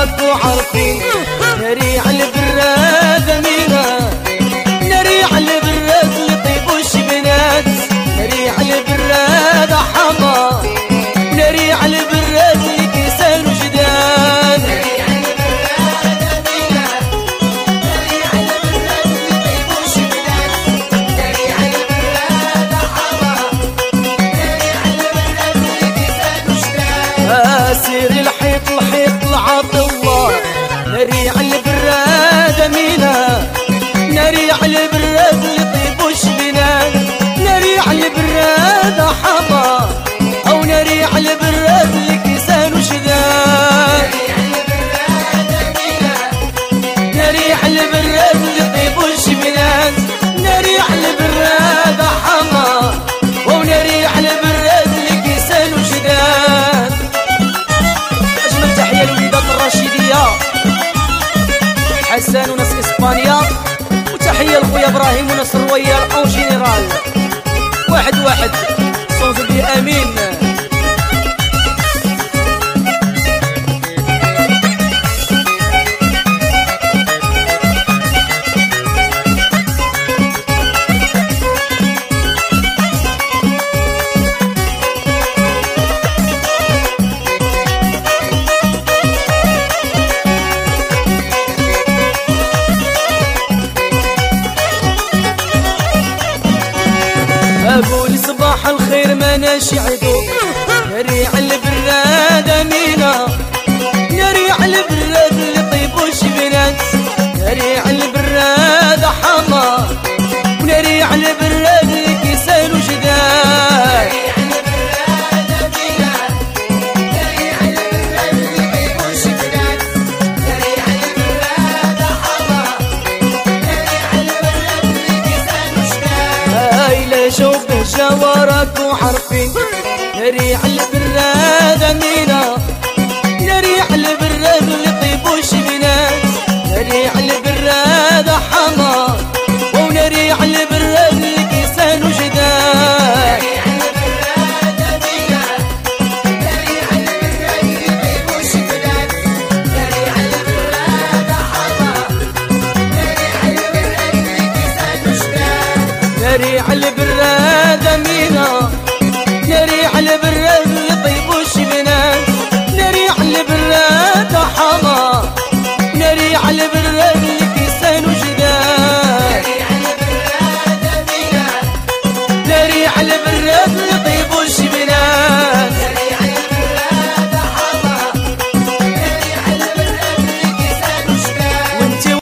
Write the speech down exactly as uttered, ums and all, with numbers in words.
جوارك وعارفين نريع البراد مينا نريع البراد لطيب والشبنات نريع البراد حما نريع البراد لكيسان وجدان نريع البراد مينا نريع البراد لطيب والشبنات نريع البراد حما نريع البراد لكيسان وجدان اسير الحيط الحيط العطوة نريع البراد مينا نريع البراد لطيب وشبنان نريع البراد حما او نريع البراد لكيسان وشدان نريع البراد لطيب وشبنان نريع البراد حما او نريع البراد لكيسان وشدان. اجمل تحيه لوليدات الرشيديه حسان وناس اسبانيا وتحيه لخويا ابراهيم وناس الرويال اون جينيرال واحد واحد صوت بي امين. أقول صباح الخير ما نشعدو نريع البراد مينا نريع البراد لطيب وشبنات نريع البراد حما ونريع البراد لكيسان وجدان نريع البراد مينا نريع البراد لطيب وشبنات نريع البراد حما نريع البراد لكيسان وجدان. هاي لا شوف جوارك وعارفين نريع البراد مين